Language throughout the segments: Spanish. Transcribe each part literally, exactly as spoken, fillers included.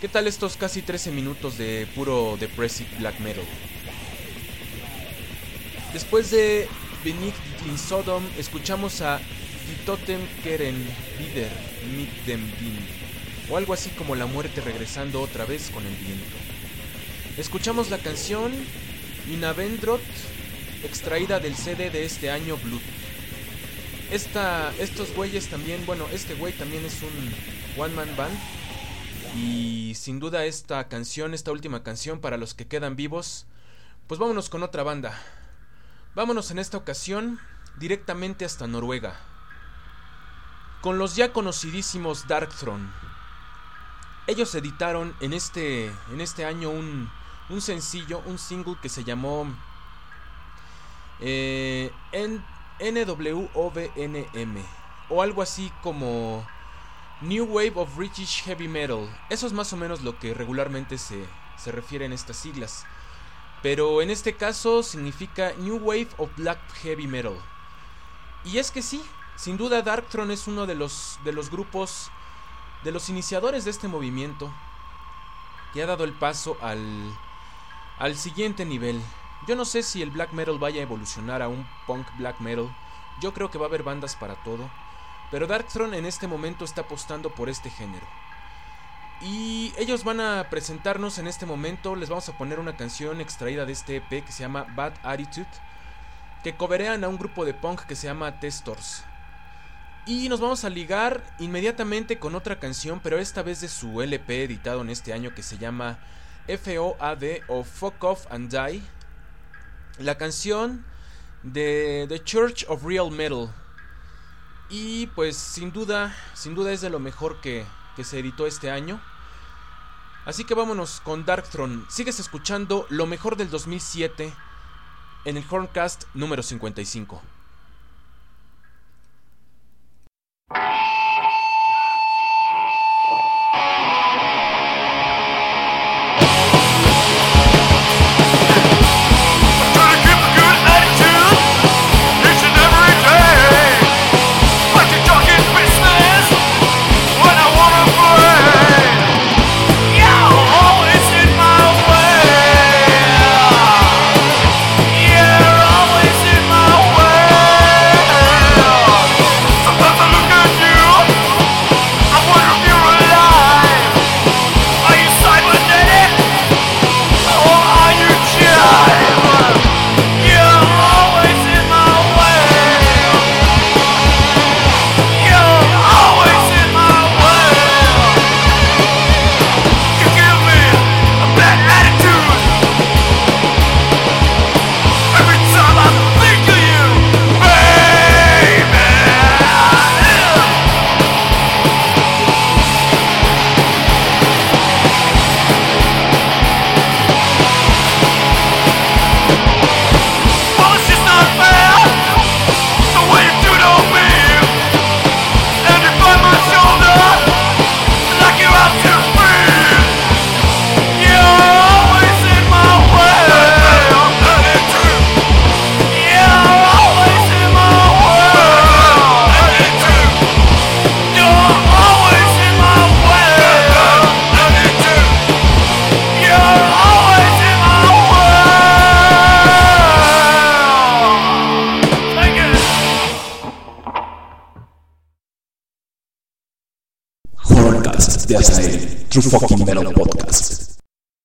¿Qué tal estos casi trece minutos de puro depressive black metal? Después de Beneath in Sodom escuchamos a Die Totem kehren wieder mit dem Wind, o algo así como la muerte regresando otra vez con el viento. Escuchamos la canción Inavendrot, extraída del C D de este año Blood. Esta, estos güeyes también, bueno, este güey también es un one man band. Y sin duda esta canción, esta última canción para los que quedan vivos, pues vámonos con otra banda. Vámonos en esta ocasión directamente hasta Noruega, con los ya conocidísimos Darkthrone. Ellos editaron en este, en este año un, un sencillo, un single que se llamó eh, N W O V N M, o algo así como New Wave of British Heavy Metal. Eso es más o menos lo que regularmente se, se refiere en estas siglas, pero en este caso significa New Wave of Black Heavy Metal. Y es que sí, sin duda Darkthrone es uno de los, de los grupos, de los iniciadores de este movimiento, que ha dado el paso al, al siguiente nivel. Yo no sé si el black metal vaya a evolucionar a un punk black metal. Yo creo que va a haber bandas para todo, pero Darkthrone en este momento está apostando por este género. Y ellos van a presentarnos en este momento. Les vamos a poner una canción extraída de este E P que se llama Bad Attitude, que coverean a un grupo de punk que se llama Testors. Y nos vamos a ligar inmediatamente con otra canción, pero esta vez de su L P editado en este año, que se llama F O A D o Fuck Off and Die. La canción de The Church of Real Metal. Y pues sin duda, sin duda es de lo mejor que, que se editó este año. Así que vámonos con Darkthrone. Sigues escuchando lo mejor del dos mil siete en el Horncast número cincuenta y cinco. De Azael, True Fucking Metal Podcast.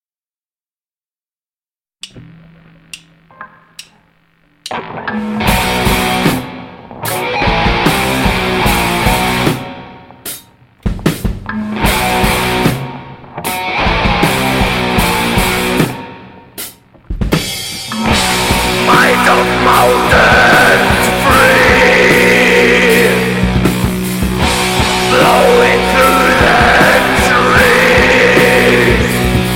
Might of mountains free, blowing through the trees.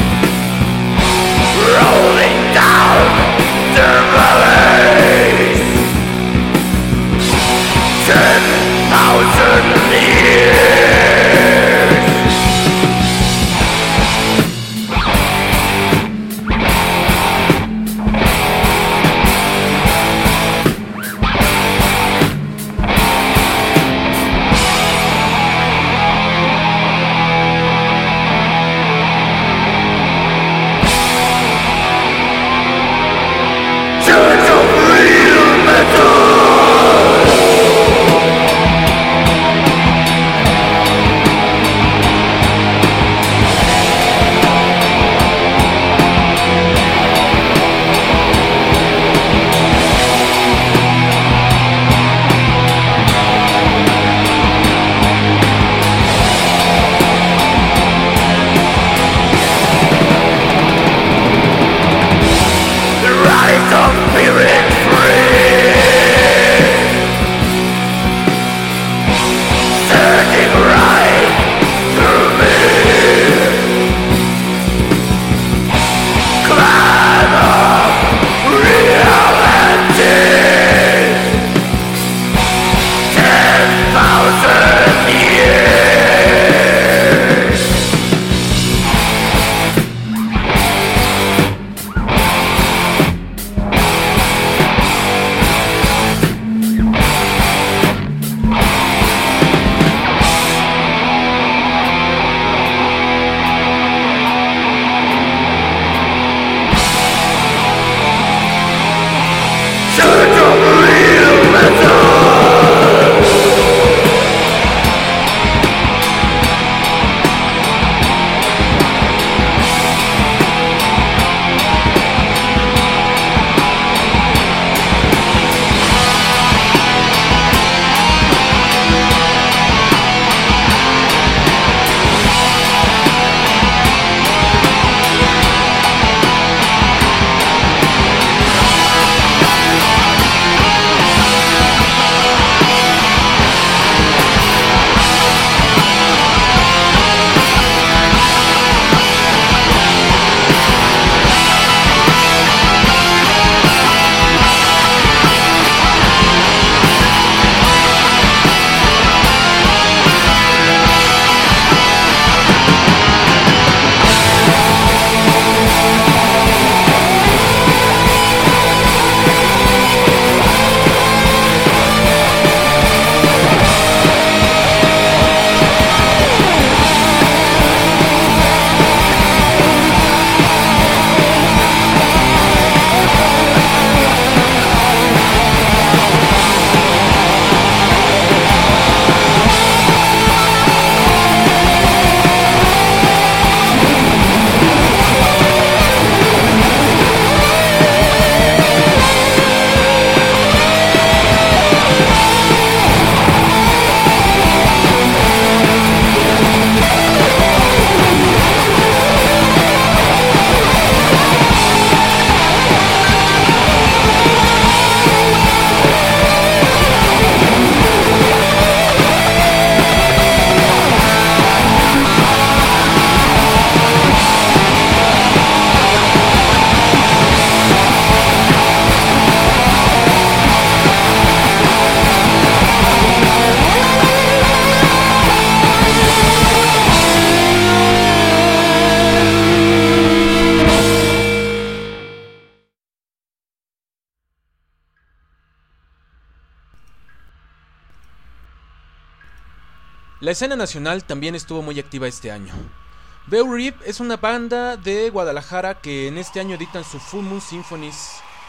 La escena nacional también estuvo muy activa este año. Beowulf es una banda de Guadalajara que en este año editan su Full Moon Symphonies.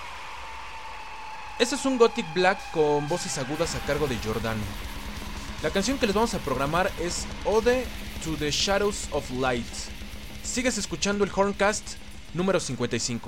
Este es un gothic black con voces agudas a cargo de Giordano. La canción que les vamos a programar es Ode to the Shadows of Light. Sigues escuchando el Horncast número cincuenta y cinco.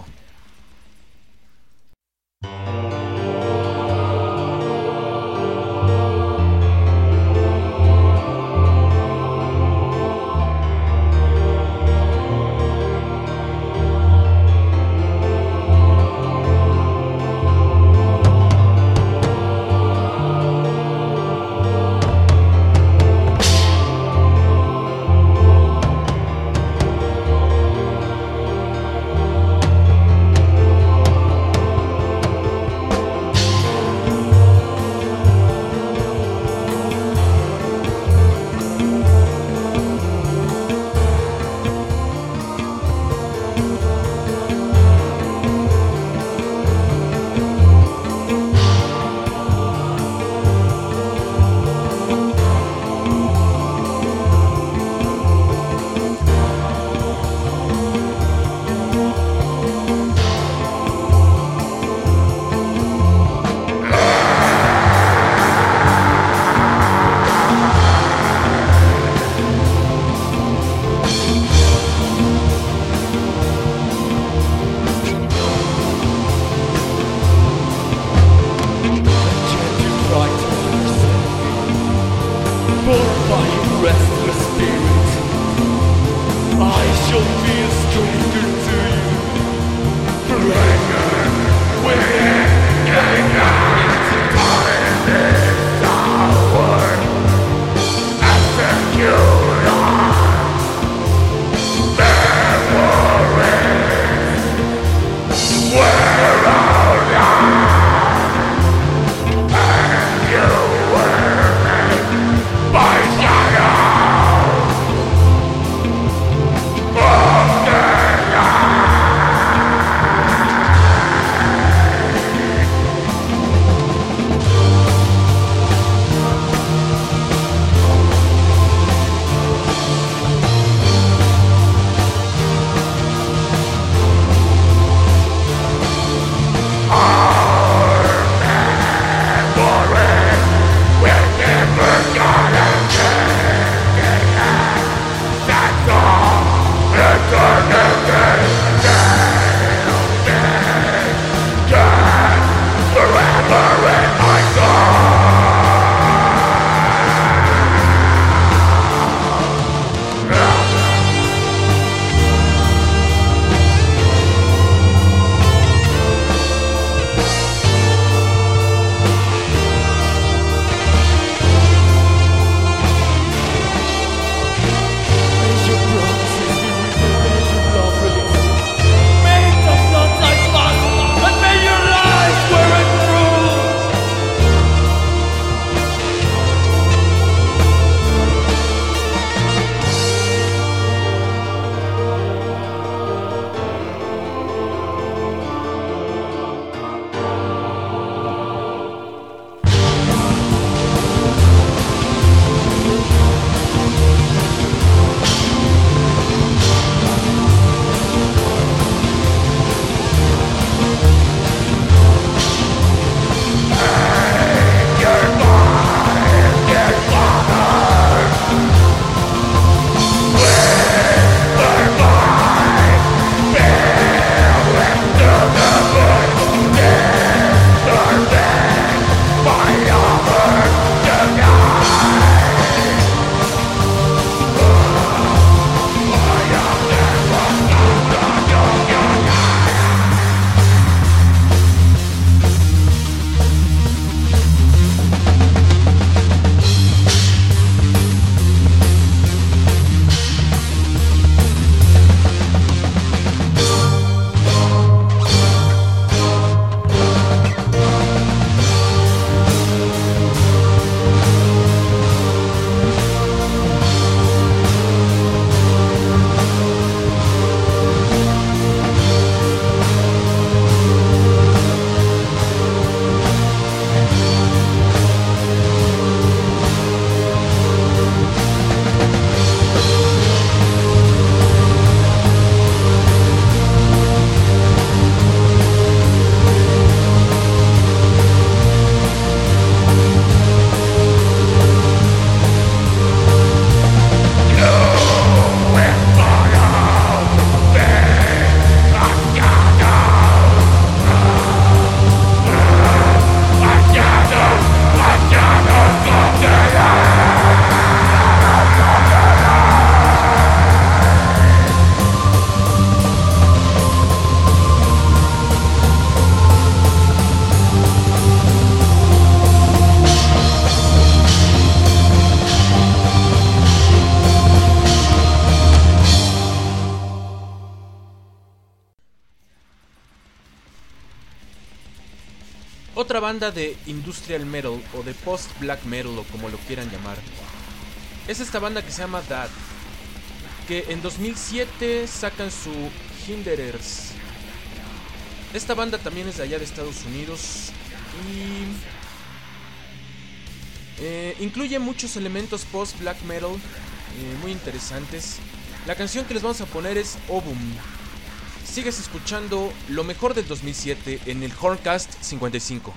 By shadow! Oh! otra banda de industrial metal o de post black metal o como lo quieran llamar. Es esta banda que se llama Dad, que en dos mil siete sacan su Hinderers. Esta banda también es de allá de Estados Unidos y eh, incluye muchos elementos post black metal eh, muy interesantes. La canción que les vamos a poner es Ovum. Sigues escuchando lo mejor del dos mil siete en el Horncast cincuenta y cinco.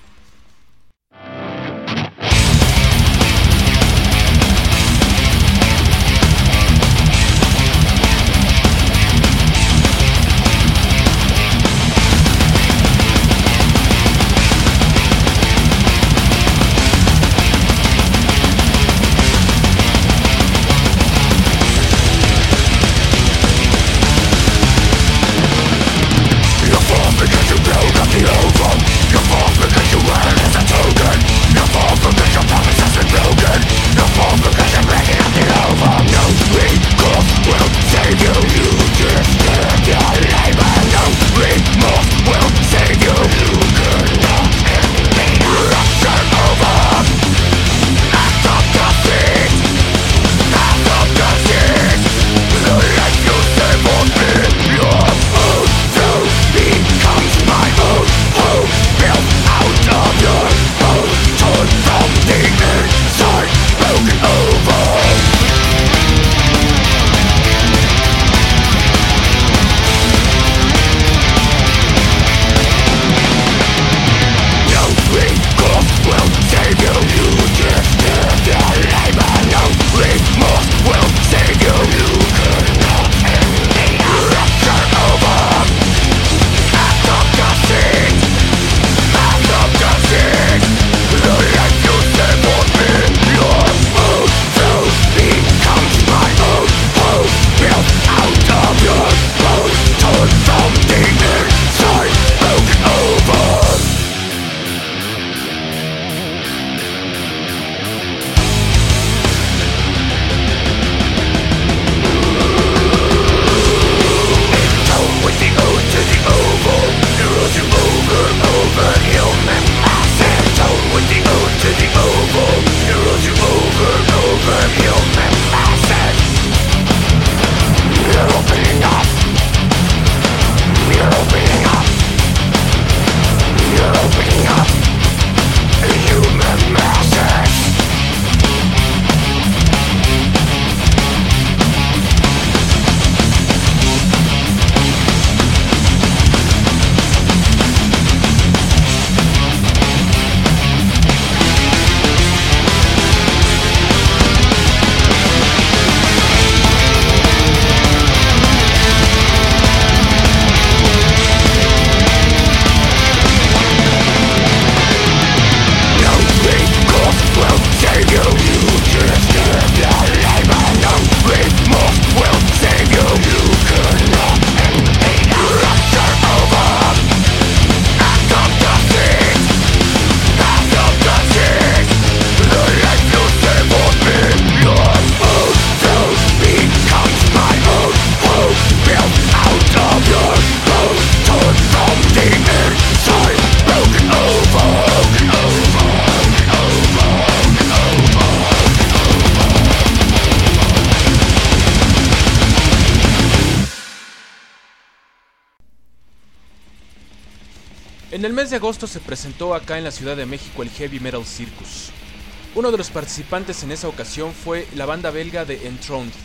En el mes de agosto se presentó acá en la Ciudad de México el Heavy Metal Circus. Uno de los participantes en esa ocasión fue la banda belga de Enthroned.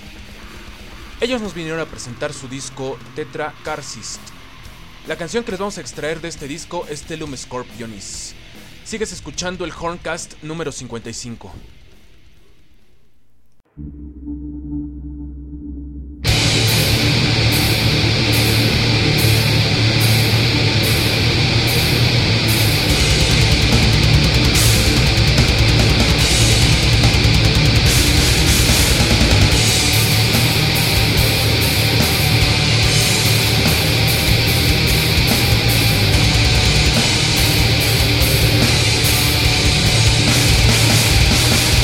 Ellos nos vinieron a presentar su disco Tetra Carcist. La canción que les vamos a extraer de este disco es Tellum Scorpionis. Sigues escuchando el Horncast número cincuenta y cinco. We'll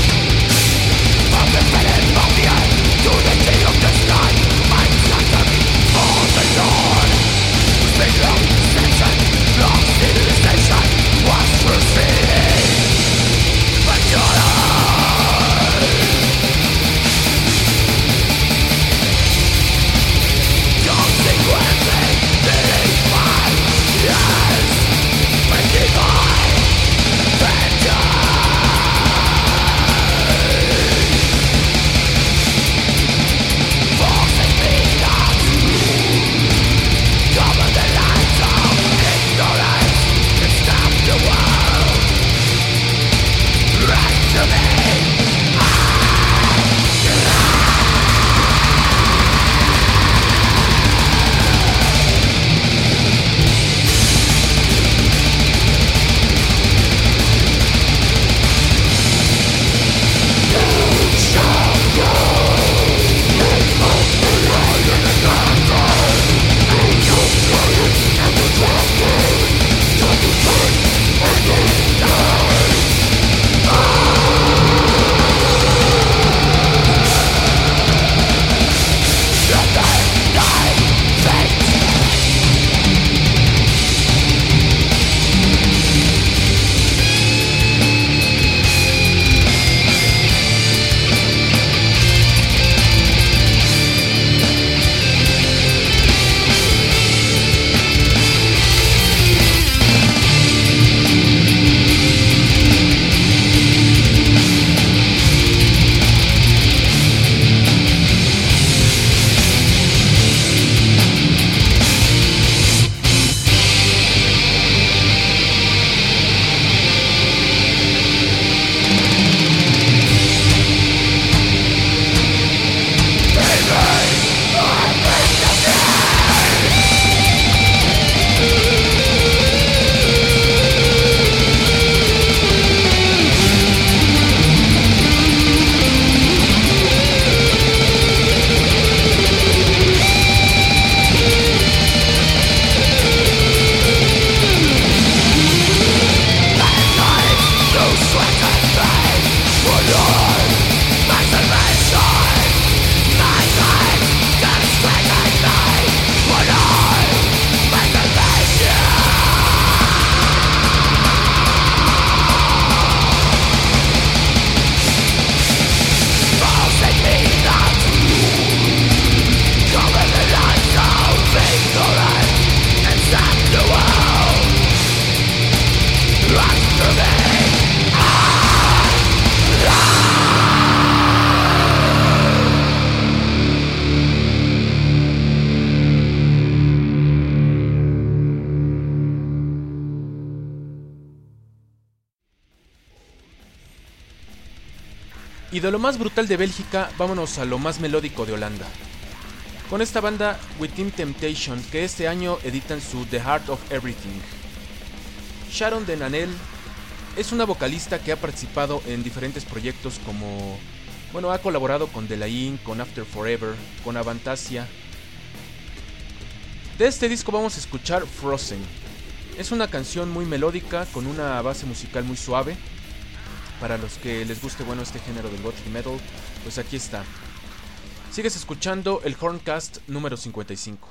Y de lo más brutal de Bélgica, vámonos a lo más melódico de Holanda. Con esta banda Within Temptation, que este año editan su The Heart of Everything. Sharon Den Anel es una vocalista que ha participado en diferentes proyectos como... Bueno, ha colaborado con Delain, con After Forever, con Avantasia. De este disco vamos a escuchar Frozen. Es una canción muy melódica, con una base musical muy suave. Para los que les guste bueno este género del gothic metal, pues aquí está. Sigues escuchando el Horncast número cincuenta y cinco.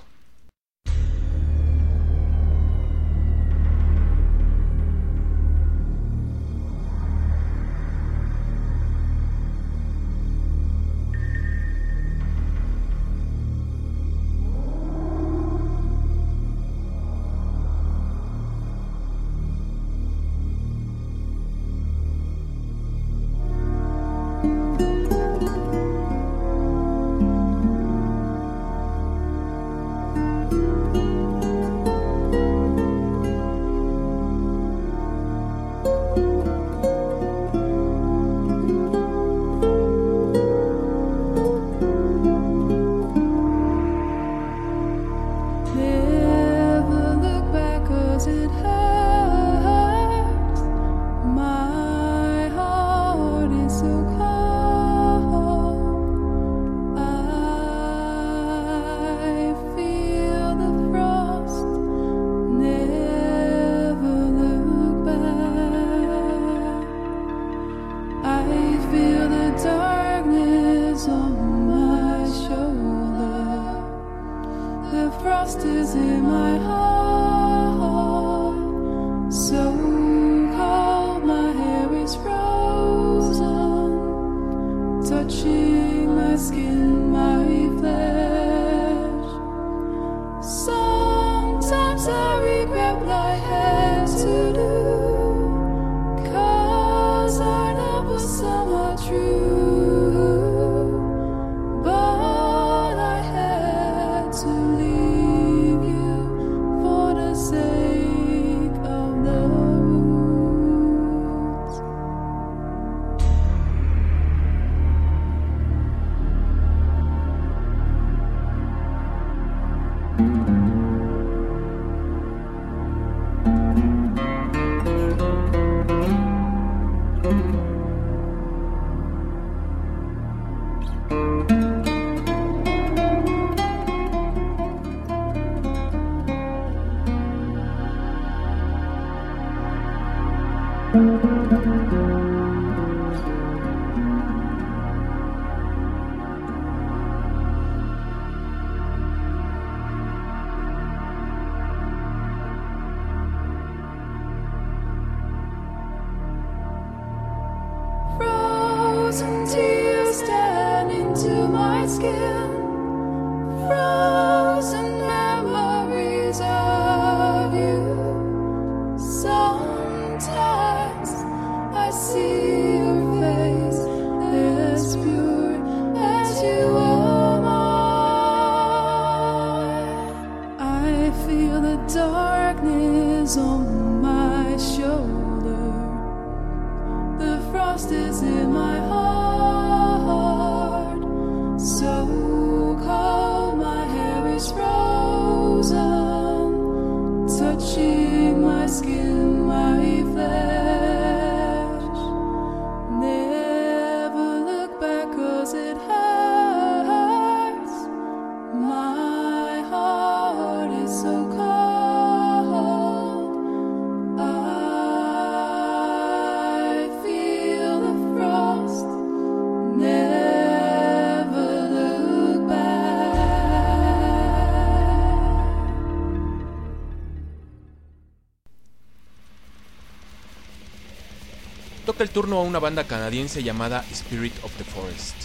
Toca el turno a una banda canadiense llamada Spirit of the Forest.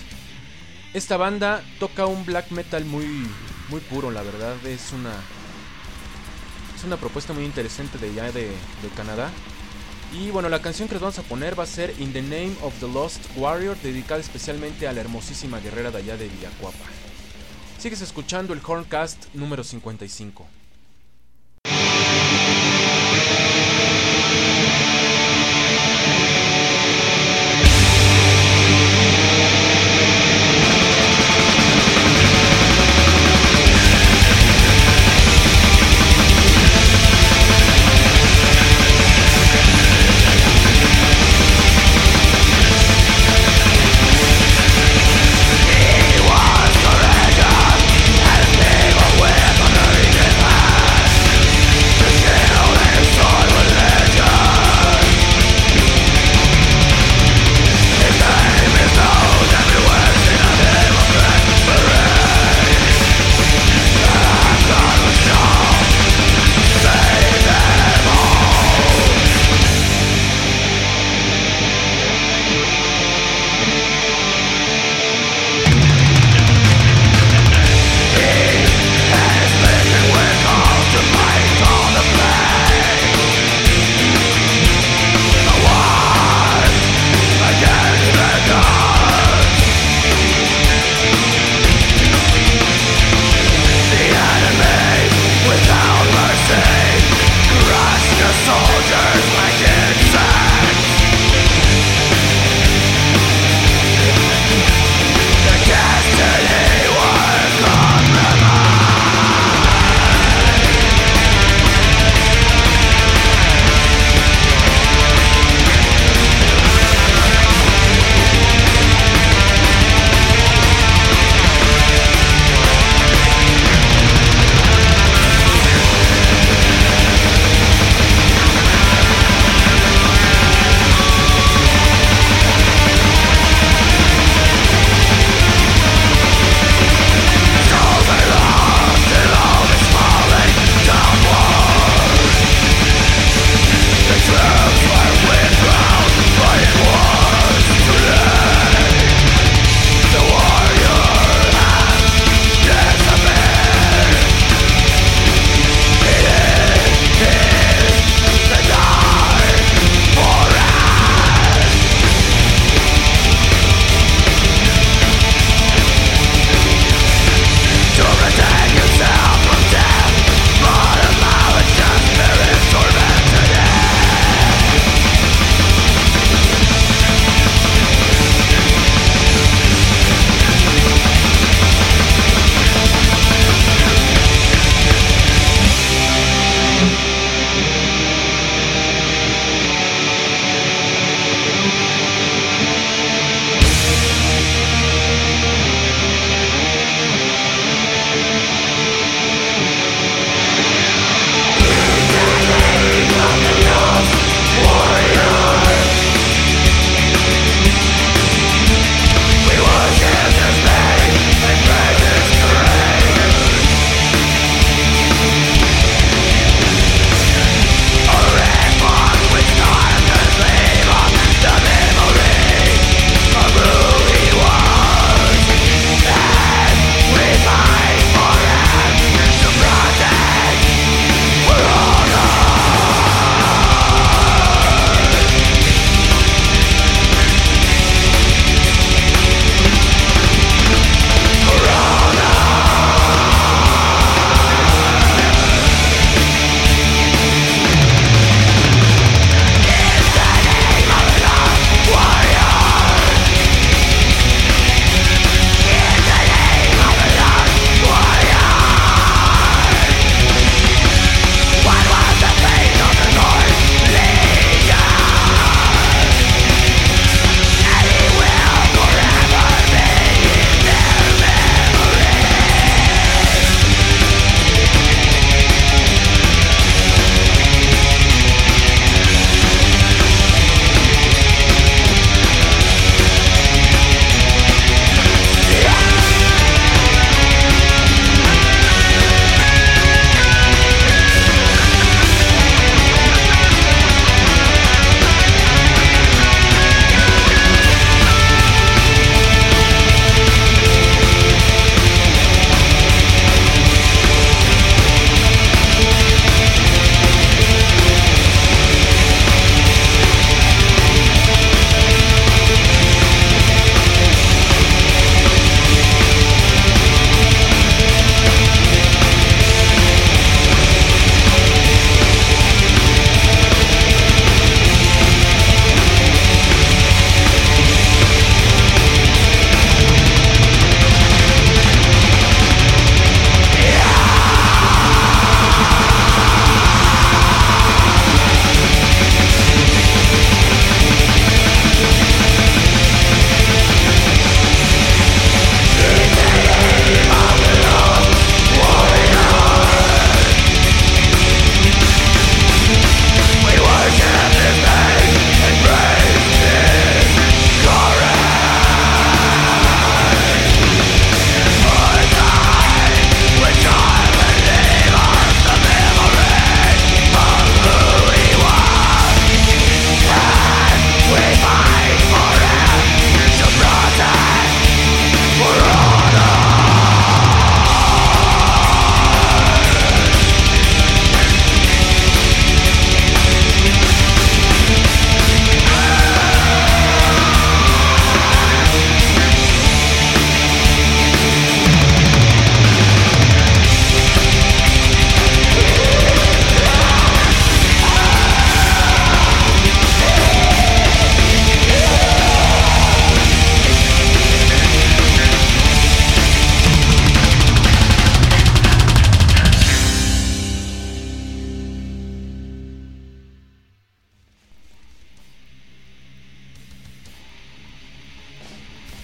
Esta banda toca un black metal muy, muy puro, la verdad. Es una, es una propuesta muy interesante de allá de, de Canadá. Y bueno, la canción que les vamos a poner va a ser In the Name of the Lost Warrior, dedicada especialmente a la hermosísima guerrera de allá de Villacuapa. Sigues escuchando el Horncast número cincuenta y cinco.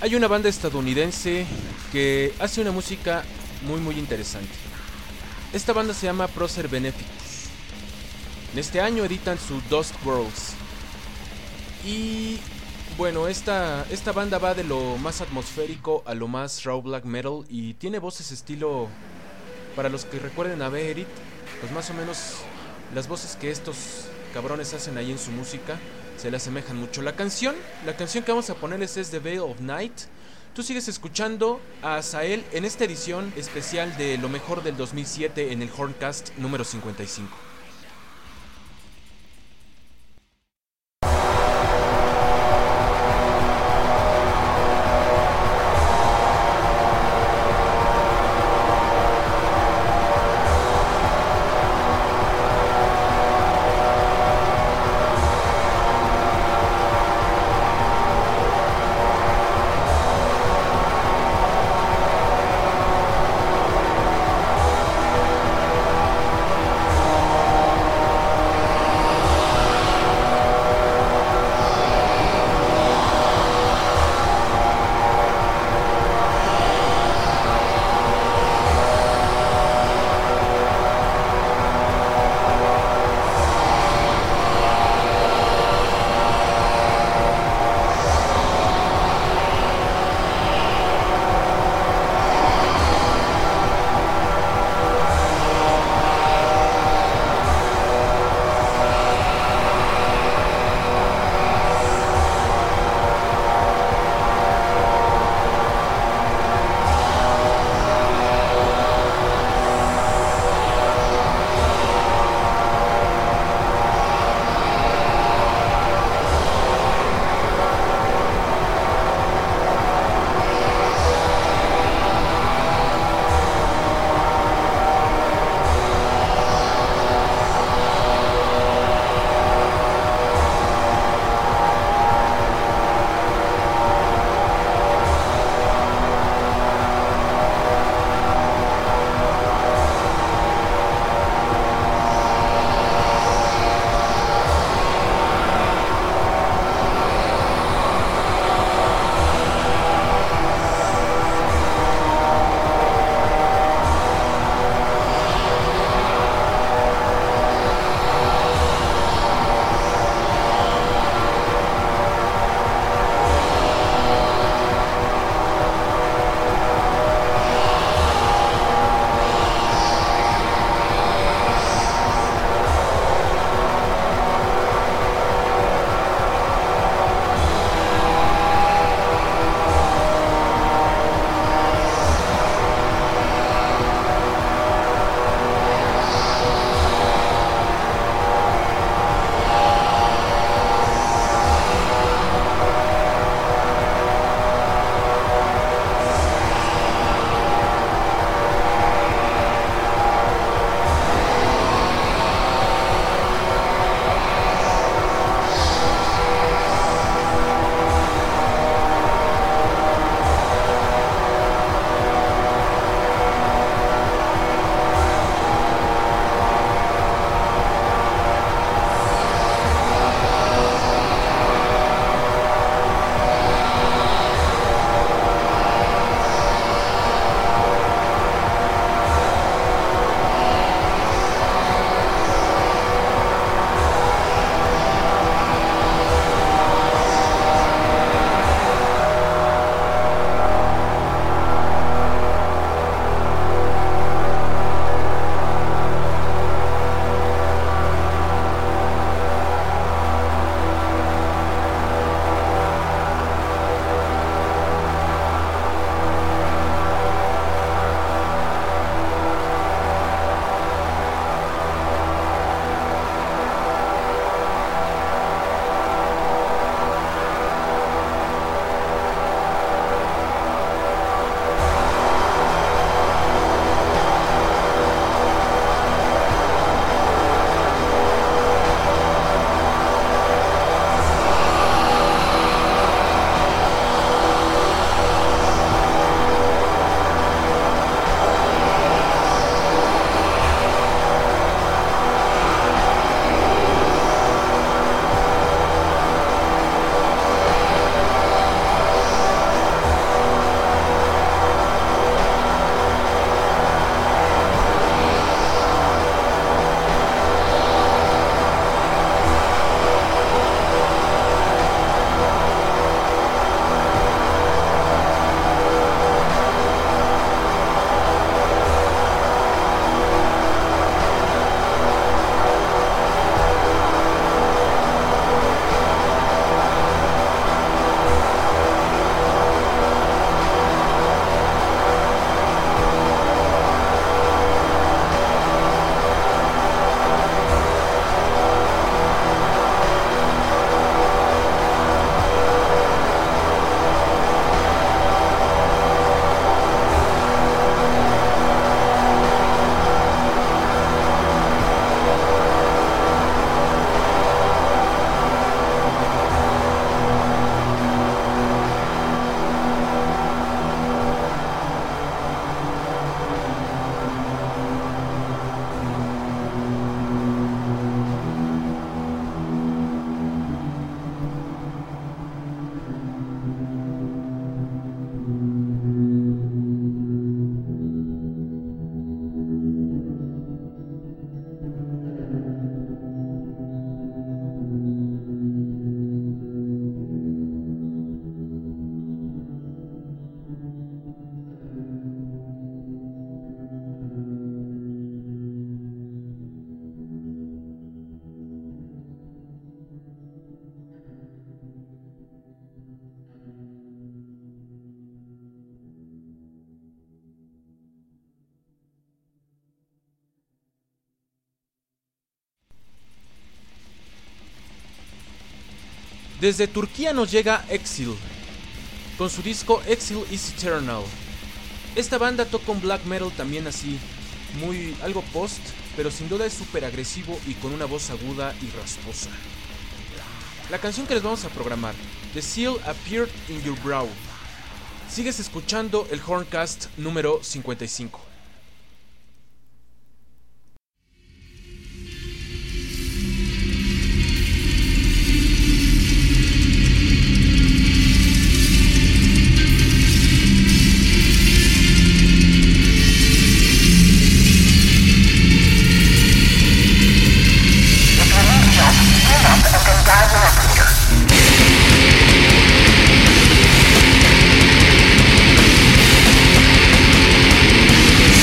hay una banda estadounidense que hace una música muy muy interesante. Esta banda se llama Procer Beneficus. En este año editan su Dust Worlds. Y bueno, esta, esta banda va de lo más atmosférico a lo más raw black metal y tiene voces estilo, para los que recuerden a Beherit, pues más o menos las voces que estos cabrones hacen ahí en su música se le asemejan mucho. La canción, la canción que vamos a ponerles es The Veil of Night. Tú sigues escuchando a Azael en esta edición especial de lo mejor del dos mil siete en el Horncast número cincuenta y cinco. Desde Turquía nos llega Exile, con su disco Exile is Eternal. Esta banda toca un black metal también así, muy algo post, pero sin duda es súper agresivo y con una voz aguda y rasposa. La canción que les vamos a programar, The Seal Appeared in Your Brow. Sigues escuchando el Horncast número cincuenta y cinco. Dive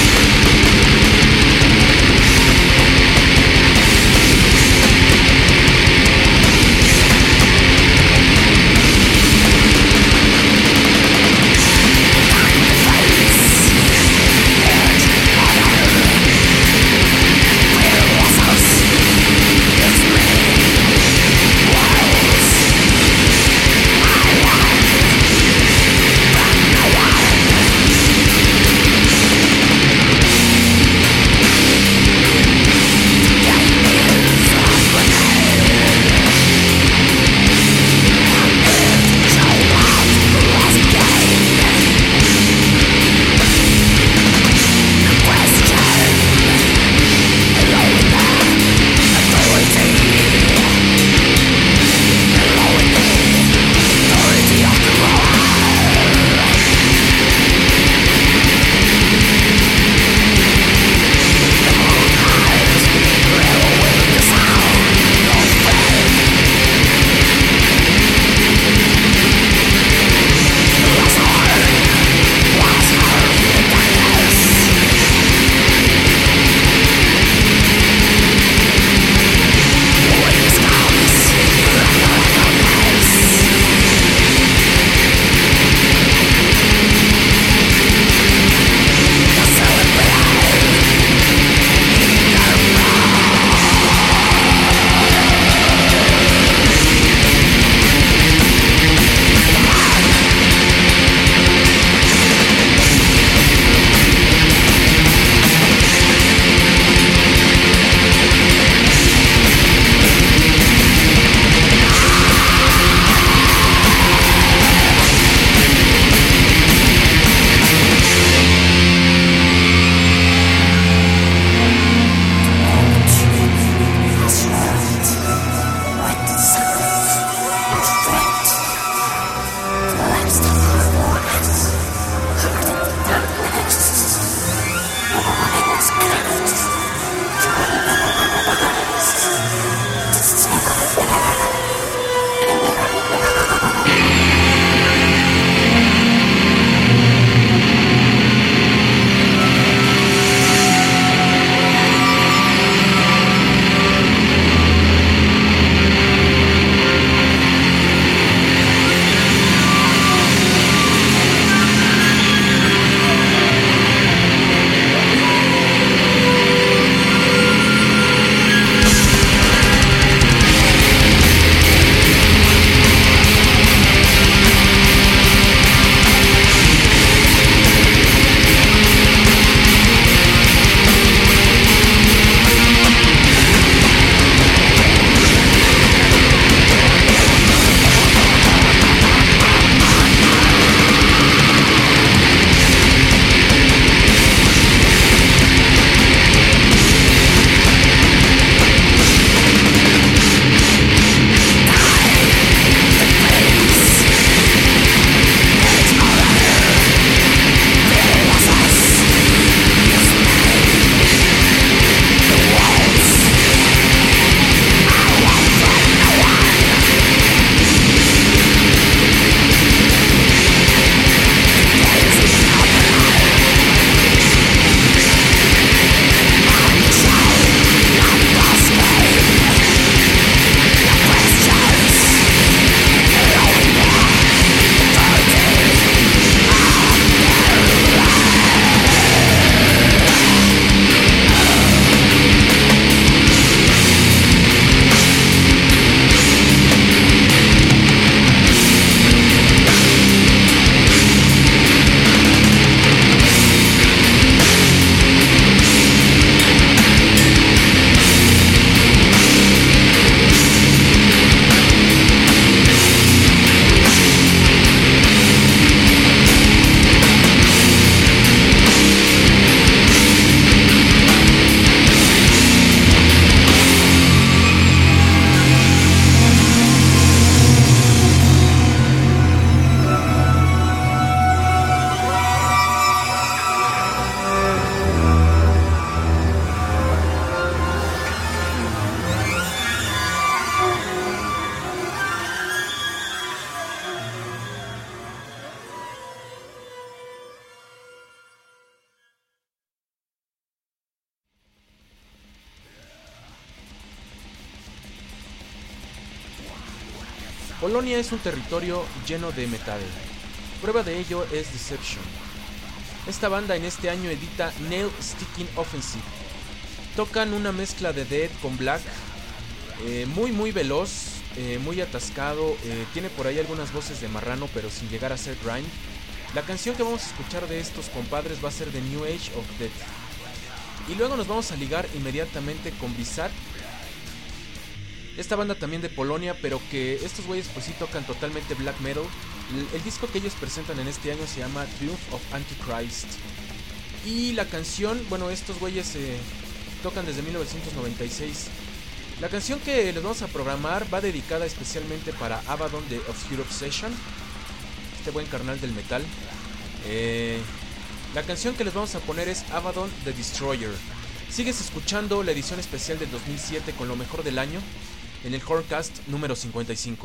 Polonia es un territorio lleno de metal. Prueba de ello es Deception. Esta banda en este año edita Nail Sticking Offensive. Tocan una mezcla de death con black, eh, muy muy veloz, eh, muy atascado, eh, tiene por ahí algunas voces de marrano pero sin llegar a ser grind. La canción que vamos a escuchar de estos compadres va a ser The New Age of Death. Y luego nos vamos a ligar inmediatamente con Bizarre. Esta banda también de Polonia, pero que estos güeyes pues sí tocan totalmente black metal. El, el disco que ellos presentan en este año se llama Triumph of Antichrist. Y la canción, bueno, estos güeyes eh, tocan desde mil novecientos noventa y seis. La canción que les vamos a programar va dedicada especialmente para Abaddon de Obscure Obsession, este buen carnal del metal. Eh, la canción que les vamos a poner es Abaddon the Destroyer. Sigues escuchando la edición especial del dos mil siete con lo mejor del año en el Horncast número cincuenta y cinco.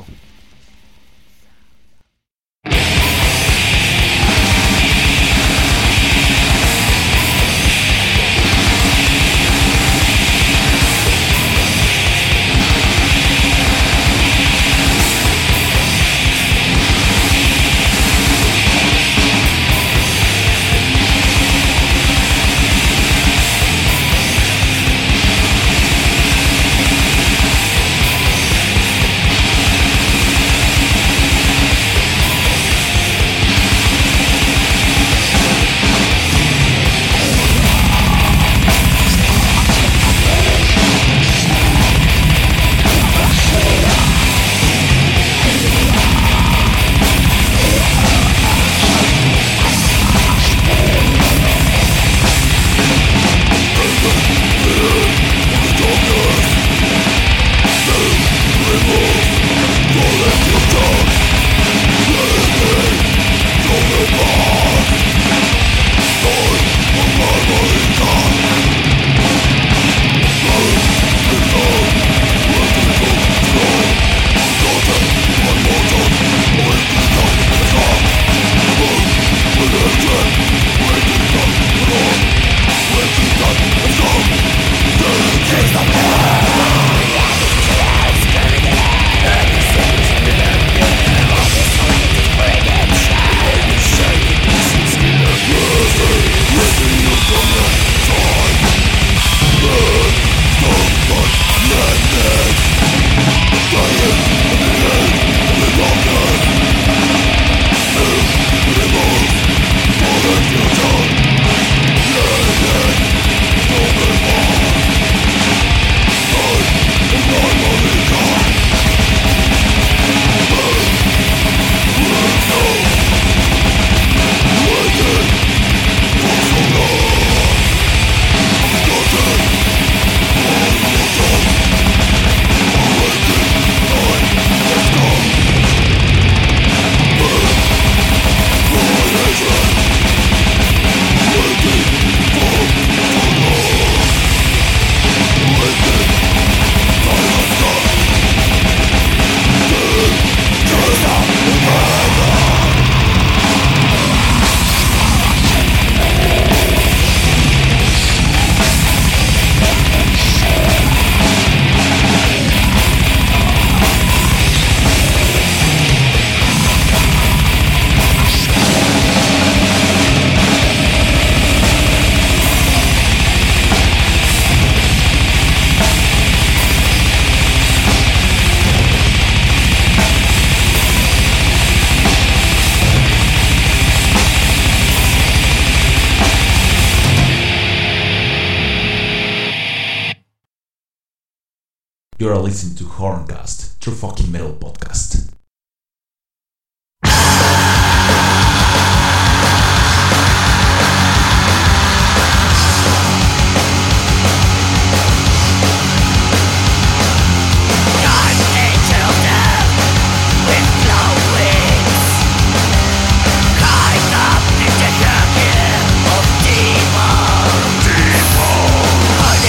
You are listening to Horncast, True Fucking Metal Podcast.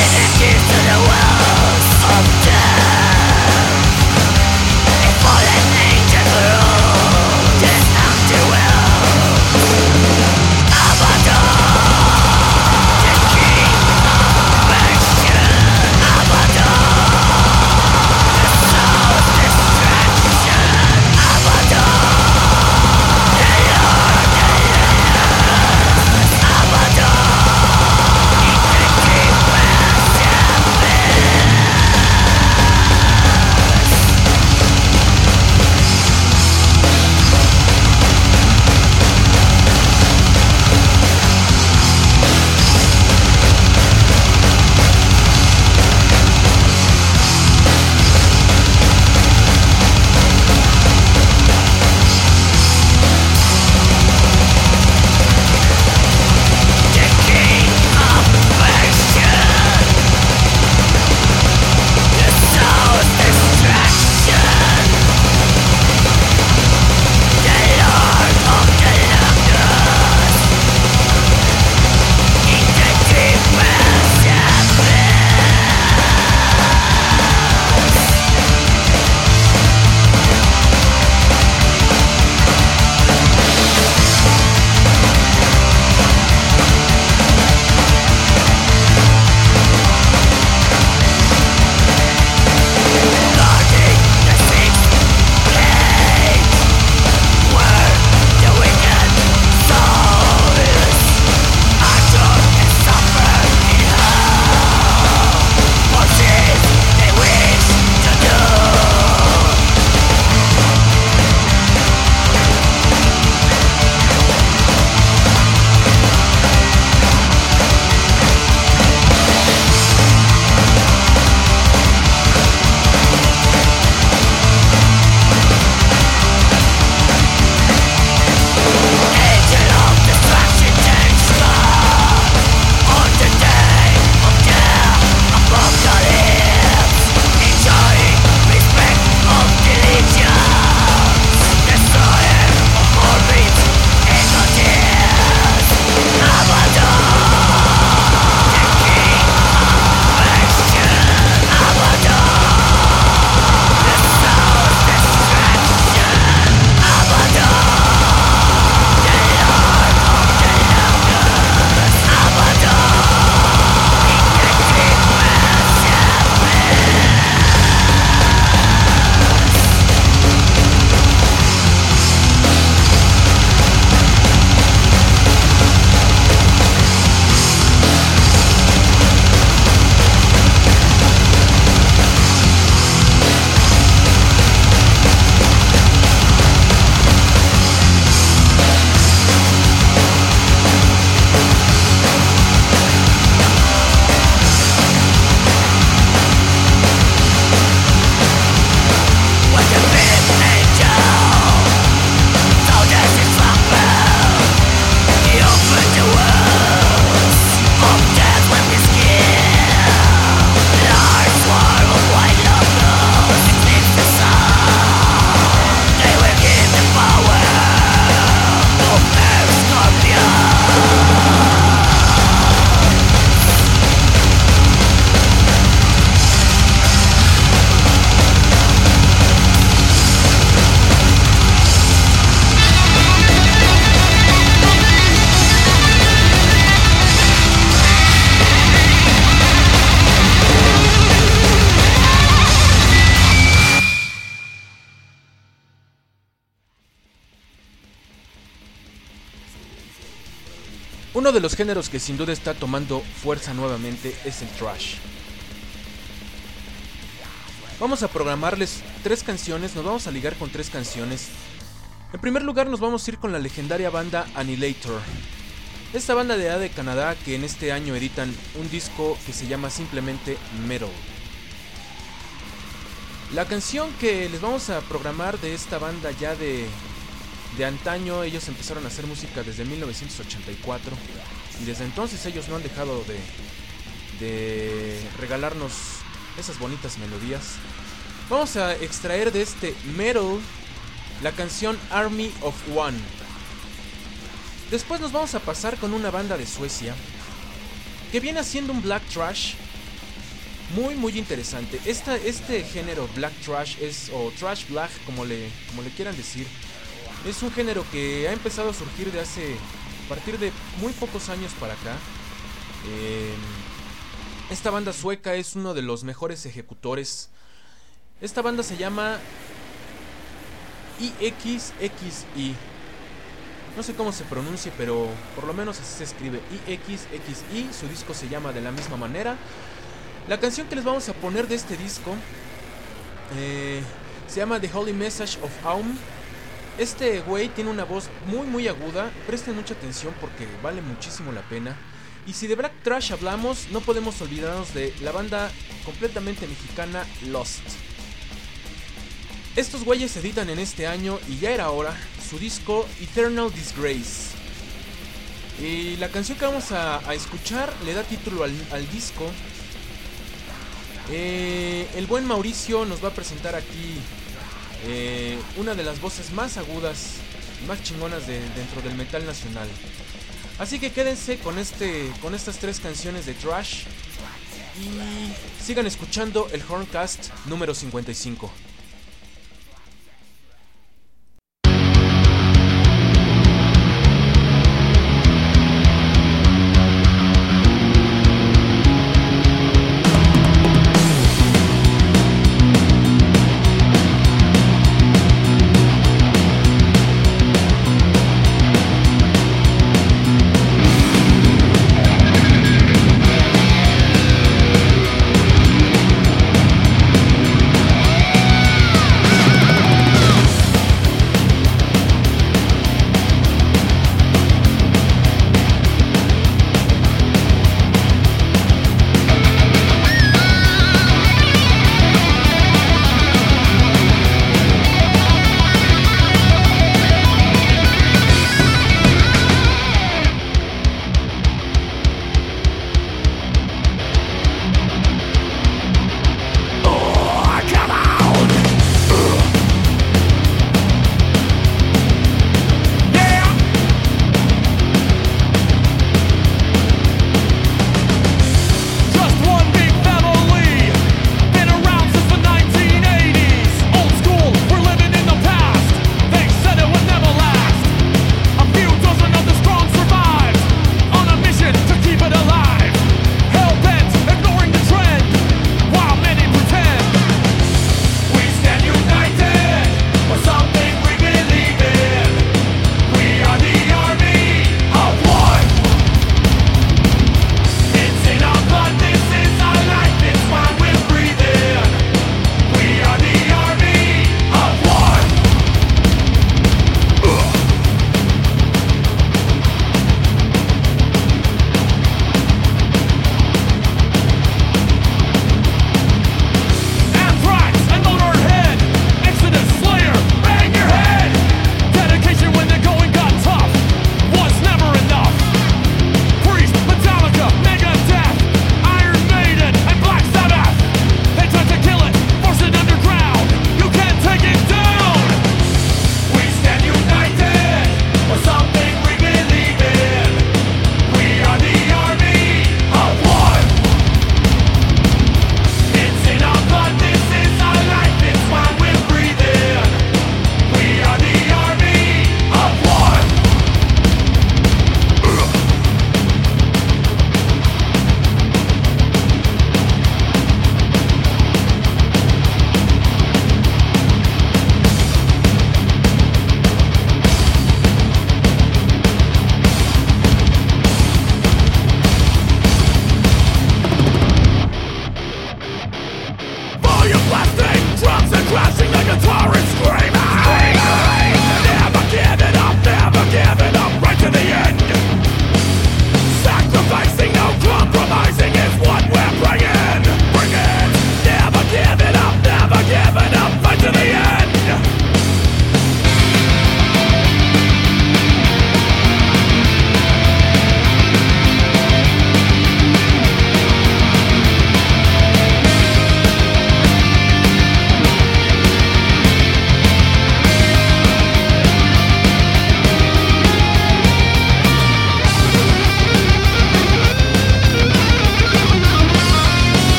Fallen Uno de los géneros que sin duda está tomando fuerza nuevamente es el thrash. Vamos a programarles tres canciones, nos vamos a ligar con tres canciones. En primer lugar nos vamos a ir con la legendaria banda Annihilator. Esta banda de A de Canadá que en este año editan un disco que se llama simplemente Metal. La canción que les vamos a programar de esta banda ya de, de antaño, ellos empezaron a hacer música desde mil novecientos ochenta y cuatro y desde entonces ellos no han dejado de, de regalarnos esas bonitas melodías. Vamos a extraer de este Metal la canción Army of One. Después nos vamos a pasar con una banda de Suecia que viene haciendo un black thrash muy muy interesante. Esta, este género black thrash es, o thrash black como le, como le quieran decir, es un género que ha empezado a surgir de hace, a partir de muy pocos años para acá. Eh, esta banda sueca es uno de los mejores ejecutores. Esta banda se llama I X X I. No sé cómo se pronuncia, pero por lo menos así se escribe, I X X I. Su disco se llama de la misma manera. La canción que les vamos a poner de este disco eh, se llama The Holy Message of Aum. Este güey tiene una voz muy muy aguda. Presten mucha atención porque vale muchísimo la pena. Y si de black thrash hablamos, no podemos olvidarnos de la banda completamente mexicana Lost. Estos güeyes editan en este año, y ya era hora, su disco Eternal Disgrace. Y la canción que vamos a, a escuchar le da título al, al disco. Eh, el buen Mauricio nos va a presentar aquí eh, una de las voces más agudas, más chingonas de, dentro del metal nacional. Así que quédense con, este, con estas tres canciones de thrash y sigan escuchando el Horncast número cincuenta y cinco. We'll be right back.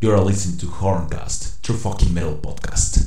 You are listening to Horncast, True Fucking Metal Podcast.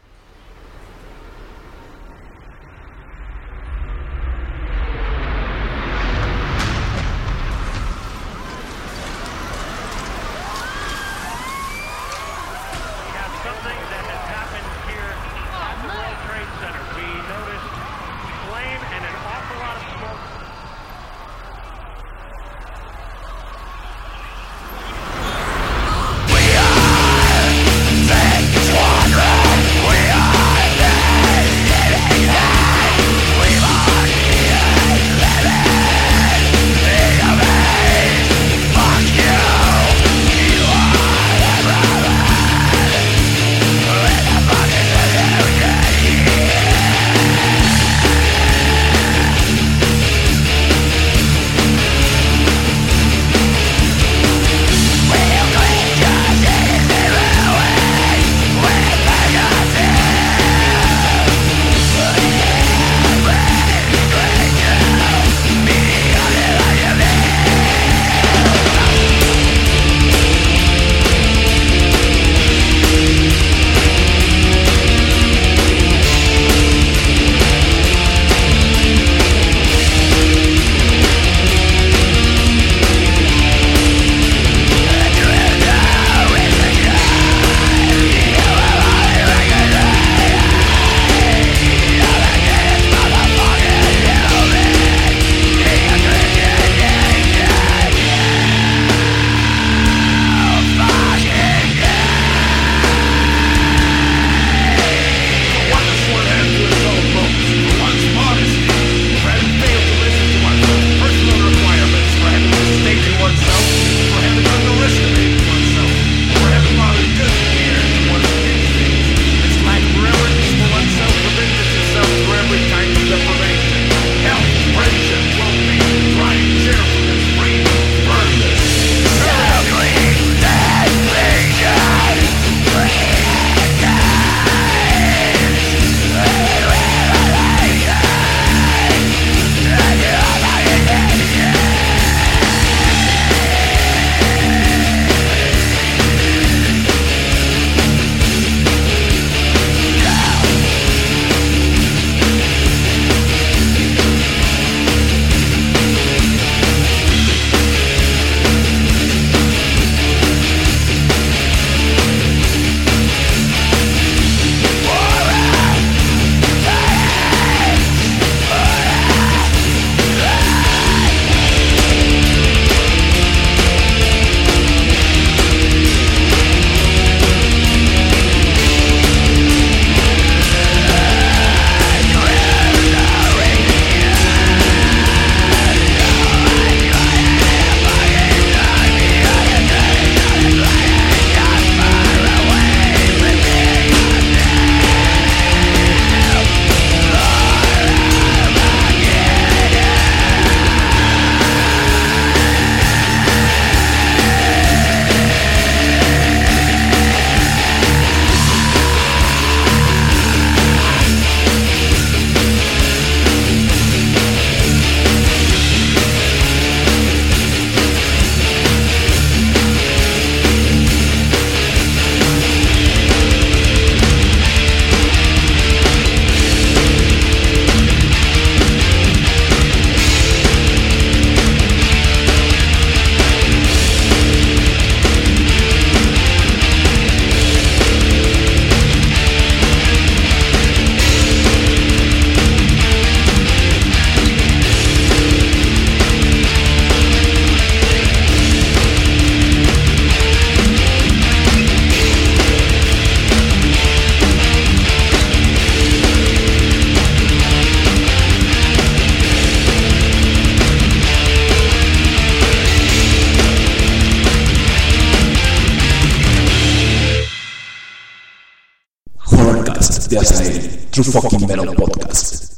de Azael, True Fucking Metal Podcast.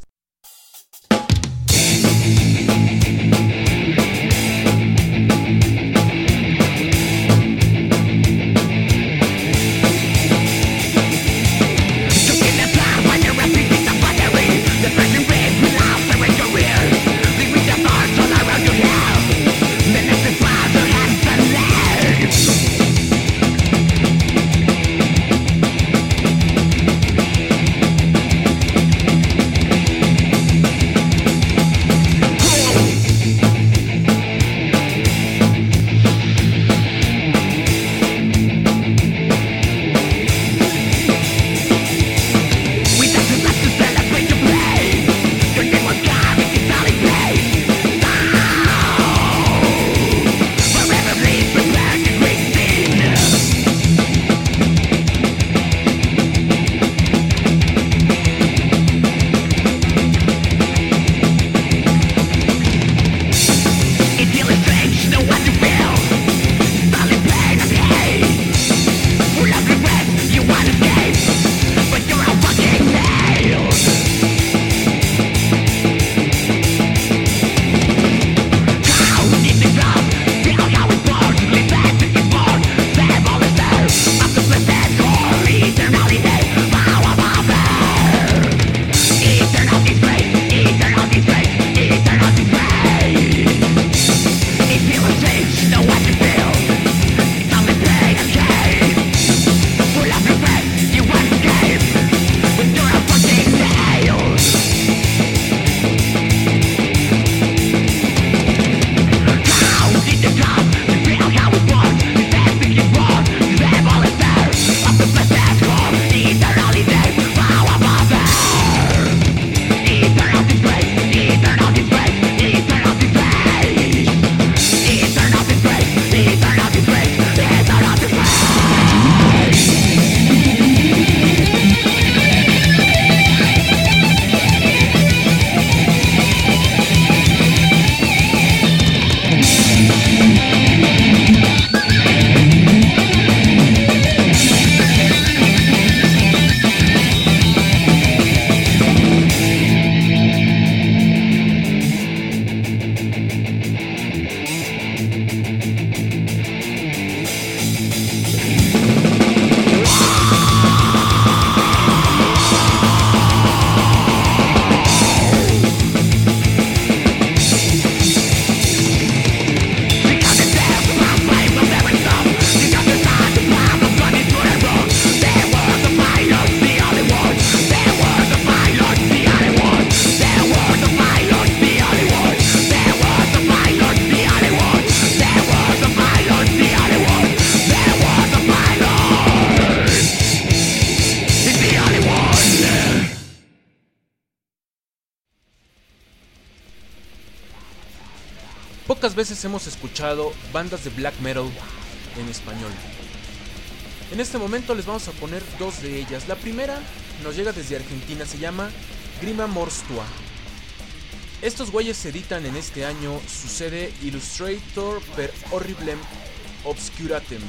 pocas veces hemos escuchado bandas de black metal en español. En este momento les vamos a poner dos de ellas. La primera nos llega desde Argentina, se llama Grima Morstua. Estos güeyes editan en este año su C D Illustrator per Horriblem Obscuratem.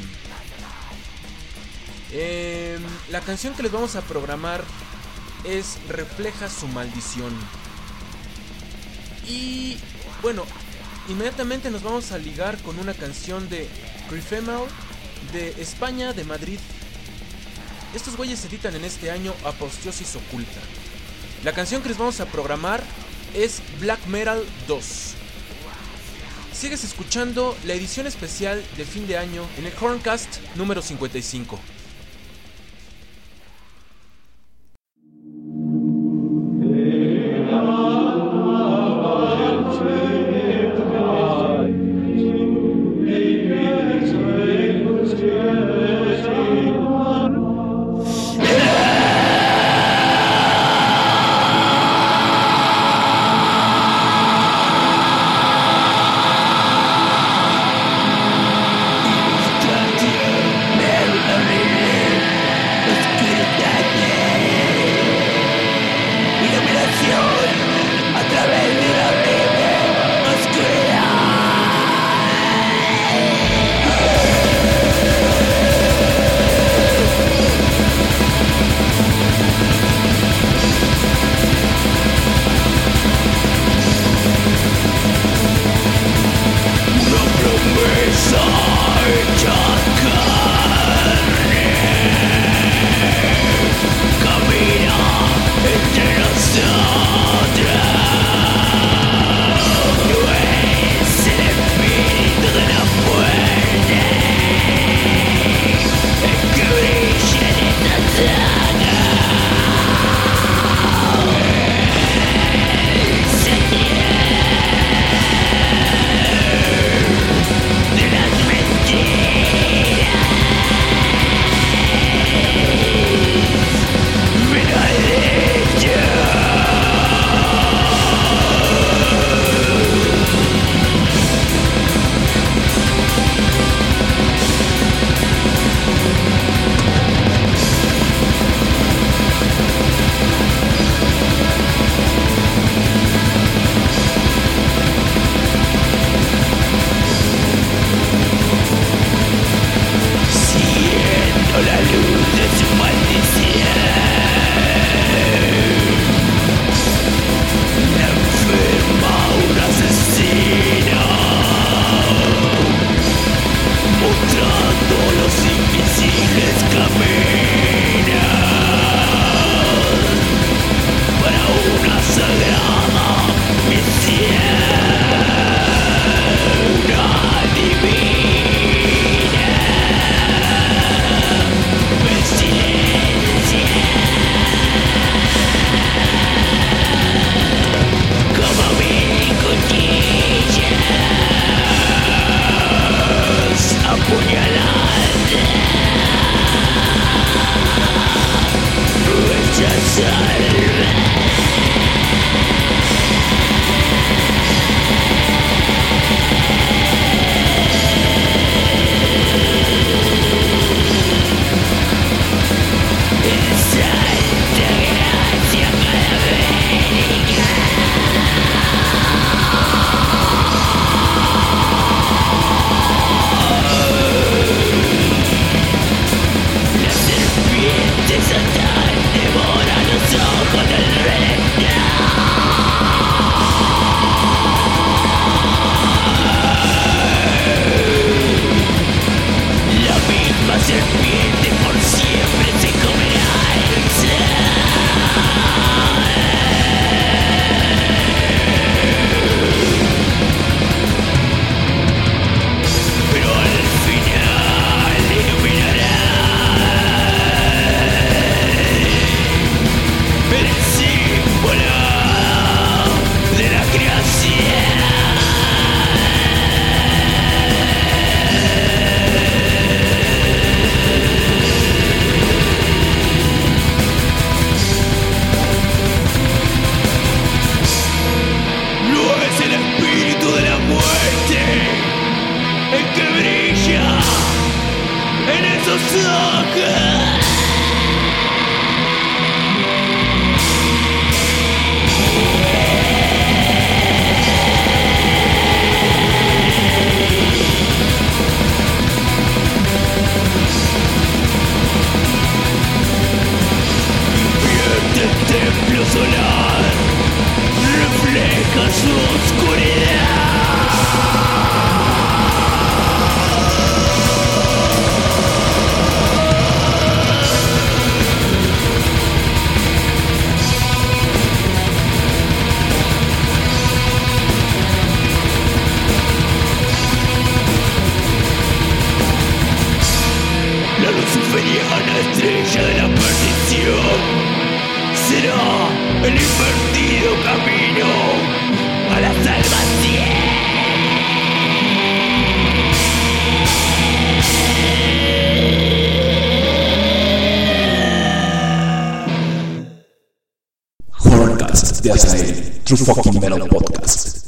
Eh, la canción que les vamos a programar es Refleja su maldición. Y bueno, inmediatamente nos vamos a ligar con una canción de Crifemal de España, de Madrid. Estos güeyes editan en este año Aposteosis Oculta. La canción que les vamos a programar es Black Metal dos. Sigues escuchando la edición especial de fin de año en el Horncast número cincuenta y cinco. Devora los ojos el invertido camino a la salvación. Horrorcast de Azael, True Fucking Metal Podcast.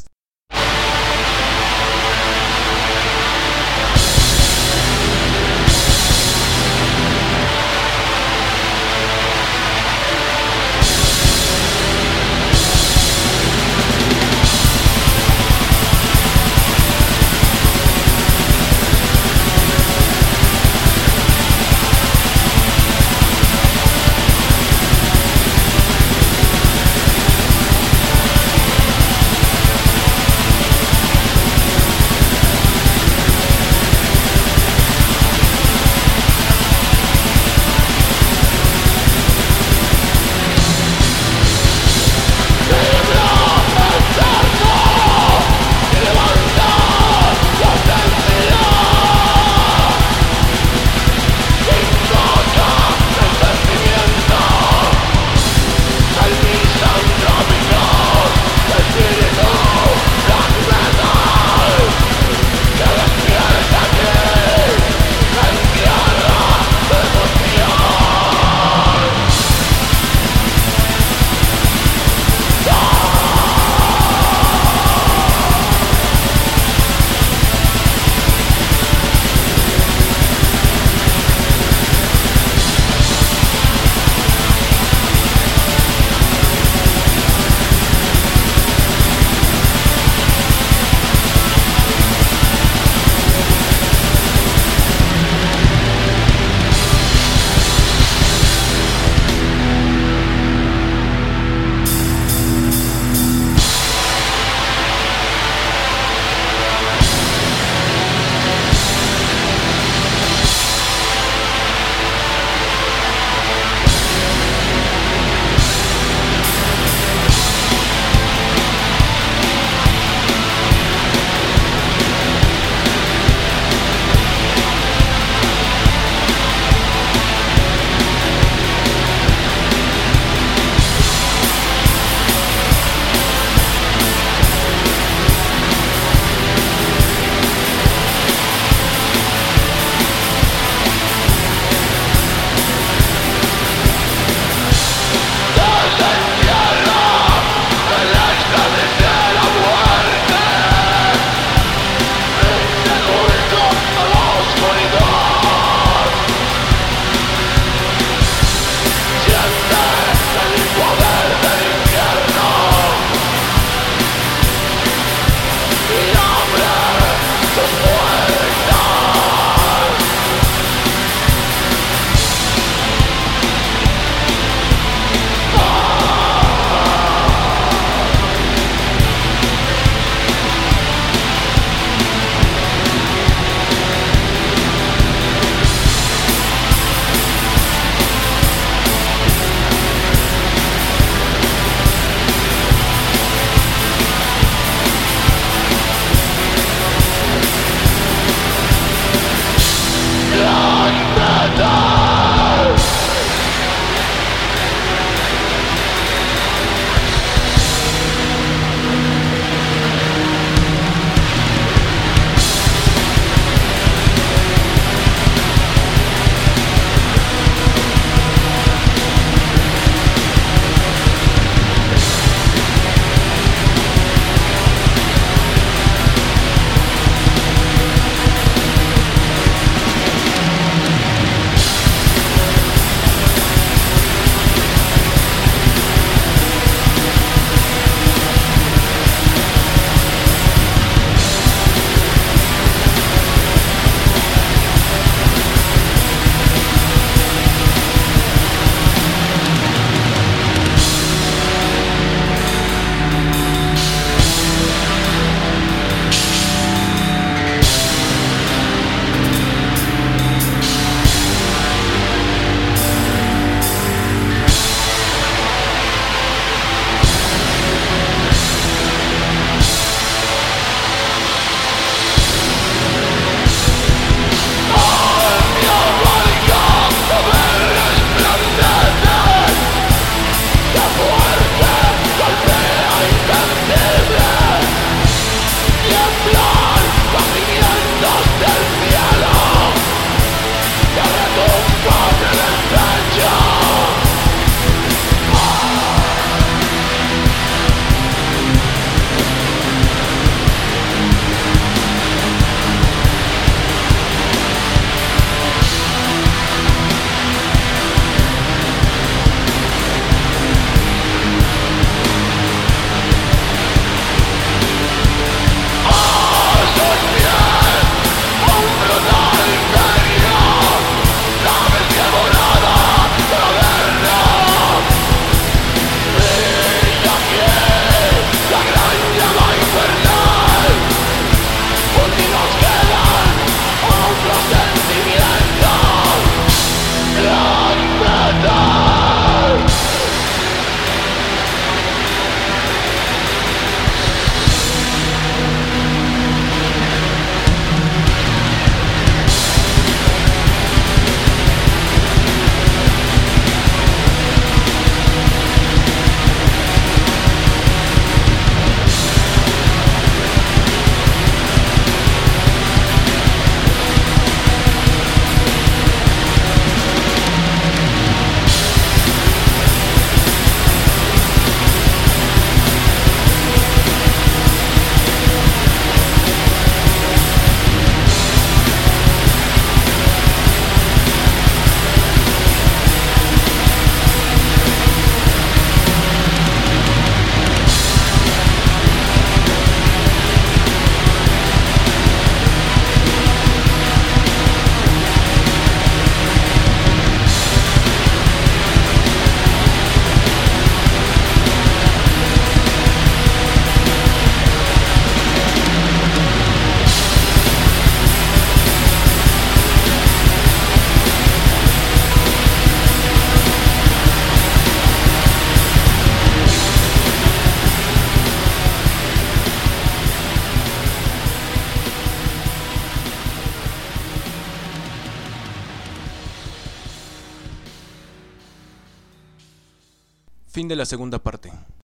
Fin de la segunda parte.